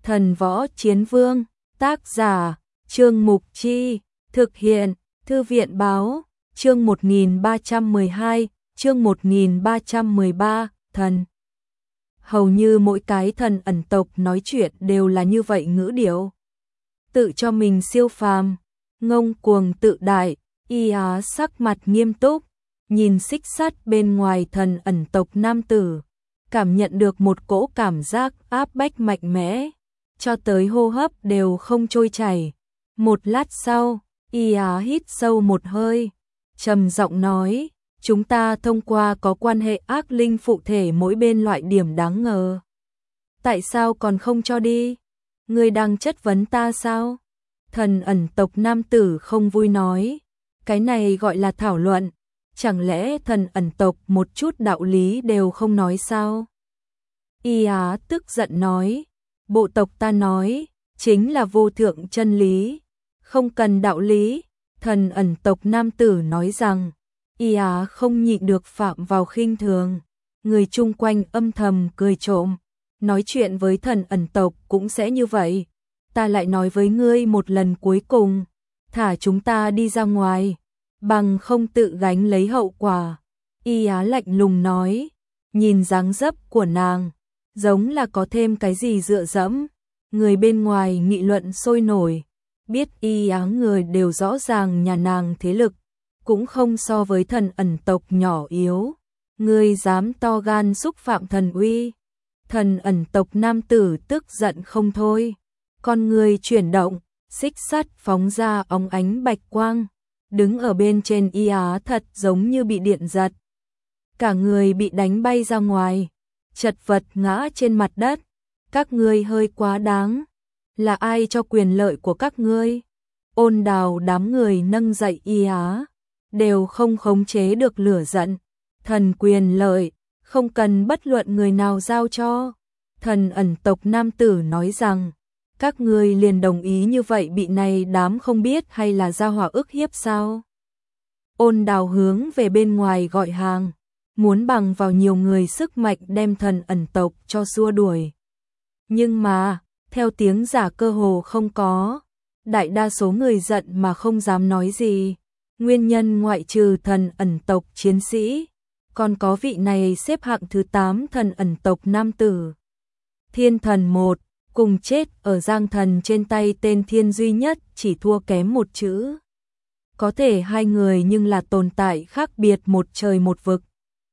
Thần Võ Chiến Vương, tác giả, Trương Mục Chi, thực hiện, Thư viện Báo, chương 1312, chương 1313, thần. Hầu như mỗi cái thần ẩn tộc nói chuyện đều là như vậy ngữ điệu. Tự cho mình siêu phàm, ngông cuồng tự đại, y á sắc mặt nghiêm túc, nhìn xích sắt bên ngoài thần ẩn tộc nam tử, cảm nhận được một cỗ cảm giác áp bách mạnh mẽ, cho tới hô hấp đều không trôi chảy. Một lát sau, y á hít sâu một hơi, trầm giọng nói, chúng ta thông qua có quan hệ ác linh phụ thể mỗi bên loại điểm đáng ngờ. Tại sao còn không cho đi? Ngươi đang chất vấn ta sao? Thần ẩn tộc nam tử không vui nói, cái này gọi là thảo luận, chẳng lẽ thần ẩn tộc một chút đạo lý đều không nói sao? Y Á tức giận nói, bộ tộc ta nói, chính là vô thượng chân lý, không cần đạo lý. Thần ẩn tộc nam tử nói rằng, Y Á không nhịn được phạm vào khinh thường, người chung quanh âm thầm cười trộm, nói chuyện với thần ẩn tộc cũng sẽ như vậy. Ta lại nói với ngươi một lần cuối cùng, thả chúng ta đi ra ngoài, bằng không tự gánh lấy hậu quả. Y Á lạnh lùng nói, nhìn dáng dấp của nàng, giống là có thêm cái gì dựa dẫm. Người bên ngoài nghị luận sôi nổi, biết Y Á người đều rõ ràng nhà nàng thế lực, cũng không so với thần ẩn tộc nhỏ yếu. Ngươi dám to gan xúc phạm thần uy. Thần ẩn tộc nam tử tức giận không thôi. Con người chuyển động, xích sắt phóng ra óng ánh bạch quang, đứng ở bên trên Y Á thật giống như bị điện giật. Cả người bị đánh bay ra ngoài, chật vật ngã trên mặt đất. Các ngươi hơi quá đáng, là ai cho quyền lợi của các ngươi? Ôn Đào đám người nâng dậy Y Á, đều không khống chế được lửa giận. Thần quyền lợi, không cần bất luận người nào giao cho. Thần ẩn tộc nam tử nói rằng, các ngươi liền đồng ý như vậy bị này đám không biết hay là gia hỏa ức hiếp sao? Ôn Đào hướng về bên ngoài gọi hàng, muốn bằng vào nhiều người sức mạnh đem thần ẩn tộc cho xua đuổi. Nhưng mà, theo tiếng giả cơ hồ không có, đại đa số người giận mà không dám nói gì. Nguyên nhân ngoại trừ thần ẩn tộc chiến sĩ, còn có vị này xếp hạng thứ 8 thần ẩn tộc nam tử. Thiên thần 1, cùng chết ở giang thần trên tay tên thiên duy nhất, chỉ thua kém một chữ. Có thể hai người nhưng là tồn tại khác biệt một trời một vực.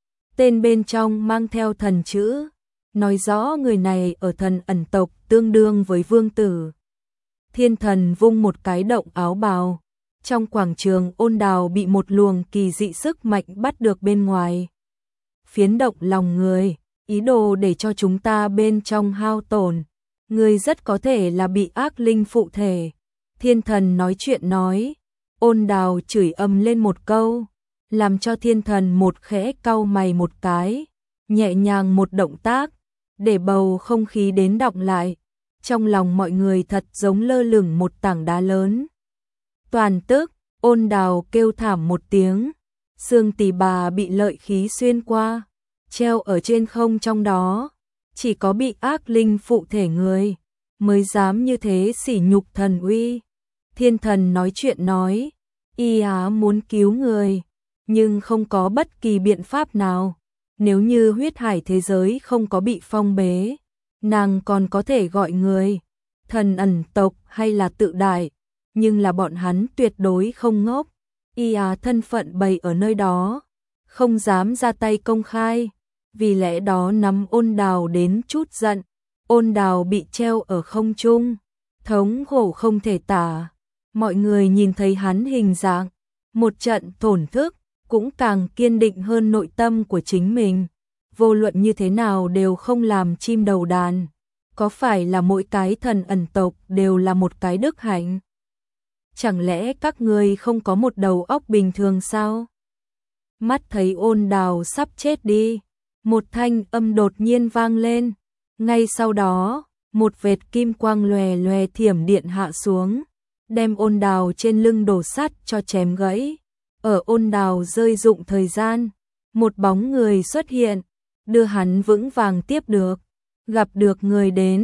Tên bên trong mang theo thần chữ, nói rõ người này ở thần ẩn tộc tương đương với vương tử. Thiên thần vung một cái động áo bào, trong quảng trường Ôn Đào bị một luồng kỳ dị sức mạnh bắt được bên ngoài. Phiến động lòng người, ý đồ để cho chúng ta bên trong hao tổn. Người rất có thể là bị ác linh phụ thể. Thiên thần nói chuyện nói, Ôn Đào chửi ầm lên một câu, làm cho thiên thần một khẽ cau mày một cái, nhẹ nhàng một động tác, để bầu không khí đến đọng lại. Trong lòng mọi người thật giống lơ lửng một tảng đá lớn. Toàn tức, Ôn Đào kêu thảm một tiếng, xương tỳ bà bị lợi khí xuyên qua, treo ở trên không trong đó. Chỉ có bị ác linh phụ thể người mới dám như thế sỉ nhục thần uy. Thiên thần nói chuyện nói, Y Á muốn cứu người, nhưng không có bất kỳ biện pháp nào. Nếu như huyết hải thế giới không có bị phong bế, nàng còn có thể gọi người thần ẩn tộc hay là tự đại, nhưng là bọn hắn tuyệt đối không ngốc. Y Á thân phận bày ở nơi đó, không dám ra tay công khai, vì lẽ đó nắm Ôn Đào đến chút giận. Ôn Đào bị treo ở không trung, thống khổ không thể tả. Mọi người nhìn thấy hắn hình dạng, một trận thổn thức, cũng càng kiên định hơn nội tâm của chính mình. Vô luận như thế nào đều không làm chim đầu đàn. Có phải là mỗi cái thần ẩn tộc đều là một cái đức hạnh? Chẳng lẽ các ngươi không có một đầu óc bình thường sao? Mắt thấy Ôn Đào sắp chết đi, một thanh âm đột nhiên vang lên. Ngay sau đó, một vệt kim quang lòe lòe thiểm điện hạ xuống, đem Ôn Đào trên lưng đổ sắt cho chém gãy. Ở Ôn Đào rơi dụng thời gian, một bóng người xuất hiện, đưa hắn vững vàng tiếp được. Gặp được người đến,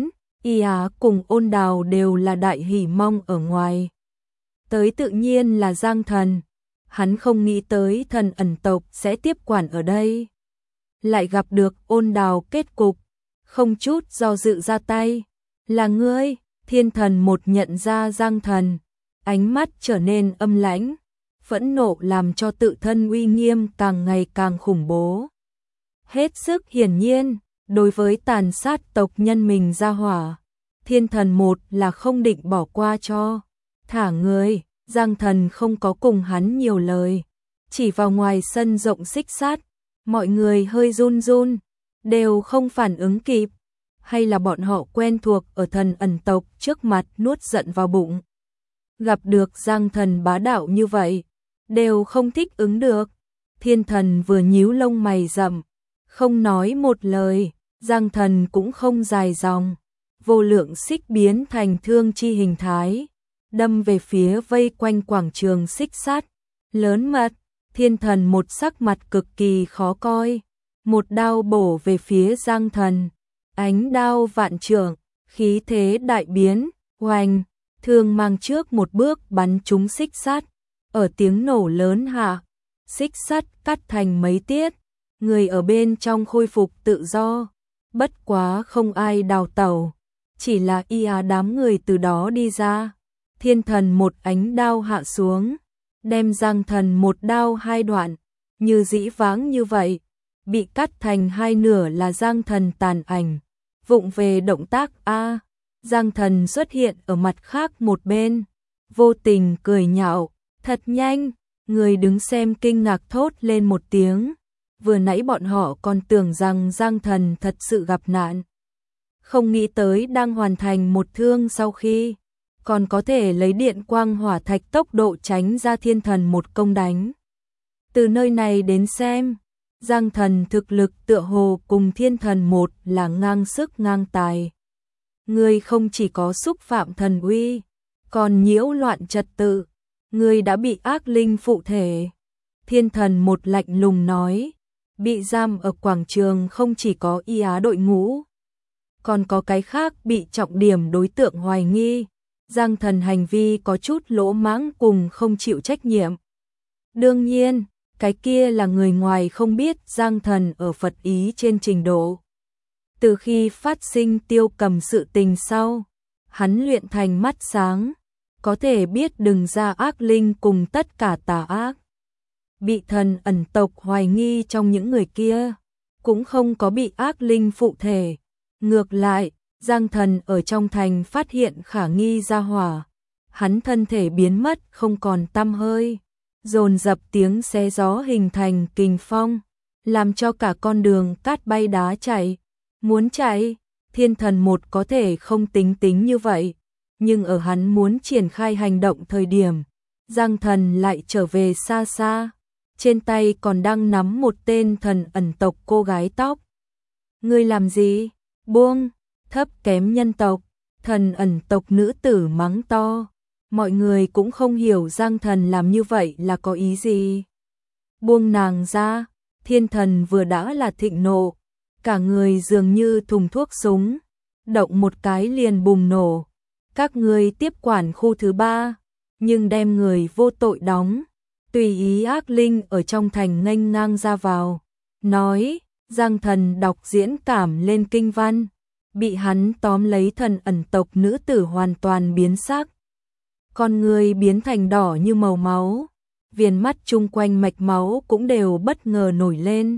Y Á cùng Ôn Đào đều là đại hỉ mong ở ngoài. Tới tự nhiên là Giang Thần, hắn không nghĩ tới thần ẩn tộc sẽ tiếp quản ở đây. Lại gặp được Ôn Đào kết cục, không chút do dự ra tay. Là ngươi, Thiên Thần một nhận ra Giang Thần, ánh mắt trở nên âm lãnh, phẫn nộ làm cho tự thân uy nghiêm càng ngày càng khủng bố. Hết sức hiển nhiên, đối với tàn sát tộc nhân mình ra hỏa, Thiên Thần một là không định bỏ qua cho. Thả người, Giang Thần không có cùng hắn nhiều lời, chỉ vào ngoài sân rộng xích sát, mọi người hơi run run, đều không phản ứng kịp, hay là bọn họ quen thuộc ở thần ẩn tộc trước mặt nuốt giận vào bụng. Gặp được Giang Thần bá đạo như vậy, đều không thích ứng được. Thiên Thần vừa nhíu lông mày rậm, không nói một lời, Giang Thần cũng không dài dòng, vô lượng xích biến thành thương chi hình thái, đâm về phía vây quanh quảng trường xích sát, lớn mật. Thiên Thần một sắc mặt cực kỳ khó coi, một đao bổ về phía Giang Thần, ánh đao vạn trượng, khí thế đại biến, oanh, thương mang trước một bước bắn trúng xích sắt, ở tiếng nổ lớn hạ, xích sắt cắt thành mấy tiết, người ở bên trong khôi phục tự do, bất quá không ai đào tẩu, chỉ là Y Á đám người từ đó đi ra. Thiên Thần một ánh đao hạ xuống, đem Giang Thần một đao hai đoạn, như dĩ vãng như vậy, bị cắt thành hai nửa là Giang Thần tàn ảnh. Vụng về động tác A, Giang Thần xuất hiện ở mặt khác một bên, vô tình cười nhạo, thật nhanh, người đứng xem kinh ngạc thốt lên một tiếng, vừa nãy bọn họ còn tưởng rằng Giang Thần thật sự gặp nạn. Không nghĩ tới đang hoàn thành một thương sau khi, còn có thể lấy điện quang hỏa thạch tốc độ tránh ra Thiên Thần một công đánh. Từ nơi này đến xem, Giang Thần thực lực tựa hồ cùng Thiên Thần một là ngang sức ngang tài. Ngươi không chỉ có xúc phạm thần uy, còn nhiễu loạn trật tự, ngươi đã bị ác linh phụ thể. Thiên Thần một lạnh lùng nói, bị giam ở quảng trường không chỉ có Y Á đội ngũ, còn có cái khác bị trọng điểm đối tượng hoài nghi. Giang Thần hành vi có chút lỗ mãng cùng không chịu trách nhiệm. Đương nhiên, cái kia là người ngoài không biết Giang Thần ở Phật ý trên trình độ. Từ khi phát sinh Tiêu Cầm sự tình sau, hắn luyện thành mắt sáng, có thể biết đừng ra ác linh cùng tất cả tà ác. Bị thần ẩn tộc hoài nghi trong những người kia, cũng không có bị ác linh phụ thể. Ngược lại, Giang Thần ở trong thành phát hiện khả nghi ra hỏa, hắn thân thể biến mất không còn tăm hơi, dồn dập tiếng xé gió hình thành kình phong, làm cho cả con đường cát bay đá chạy. Muốn chạy, Thiên Thần một có thể không tính như vậy, nhưng ở hắn muốn triển khai hành động thời điểm, Giang Thần lại trở về xa xa, trên tay còn đang nắm một tên thần ẩn tộc cô gái tóc. Ngươi làm gì? Buông! Thấp kém nhân tộc, thần ẩn tộc nữ tử mắng to. Mọi người cũng không hiểu Giang Thần làm như vậy là có ý gì. Buông nàng ra, Thiên Thần vừa đã là thịnh nộ, cả người dường như thùng thuốc súng, động một cái liền bùng nổ. Các ngươi tiếp quản khu thứ 3, nhưng đem người vô tội đóng, tùy ý ác linh ở trong thành nghênh ngang ra vào. Nói, Giang Thần đọc diễn cảm lên kinh văn, bị hắn tóm lấy thần ẩn tộc nữ tử hoàn toàn biến sắc. Con người biến thành đỏ như màu máu, viền mắt chung quanh mạch máu cũng đều bất ngờ nổi lên.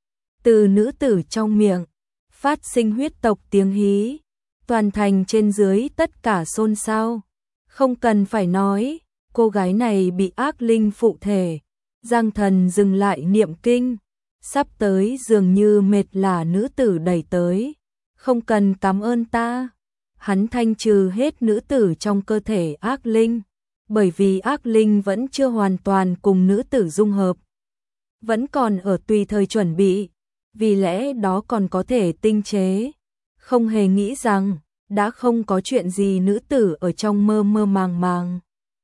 Từ nữ tử trong miệng, phát sinh huyết tộc tiếng hí, toàn thành trên dưới tất cả xôn xao. Không cần phải nói, cô gái này bị ác linh phụ thể. Giang Thần dừng lại niệm kinh, sắp tới dường như mệt là nữ tử đẩy tới. Không cần cảm ơn ta. Hắn thanh trừ hết nữ tử trong cơ thể ác linh, bởi vì ác linh vẫn chưa hoàn toàn cùng nữ tử dung hợp, vẫn còn ở tùy thời chuẩn bị, vì lẽ đó còn có thể tinh chế. Không hề nghĩ rằng, đã không có chuyện gì nữ tử ở trong mơ mơ màng màng.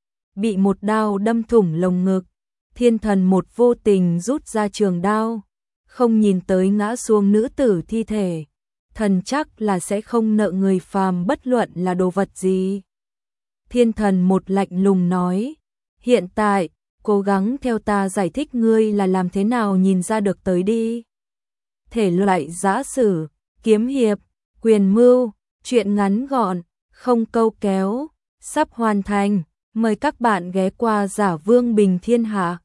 Bị một đao đâm thủng lồng ngực, Thiên Thần một vô tình rút ra trường đao, không nhìn tới ngã xuống nữ tử thi thể. thần chắc là sẽ không nợ người phàm bất luận là đồ vật gì. Thiên thần một lạnh lùng nói, hiện tại, cố gắng theo ta giải thích ngươi là làm thế nào nhìn ra được tới đi. Thể loại giã sử, kiếm hiệp, quyền mưu, truyện ngắn gọn, không câu kéo, sắp hoàn thành. Mời các bạn ghé qua Giả Vương Bình Thiên Hạ.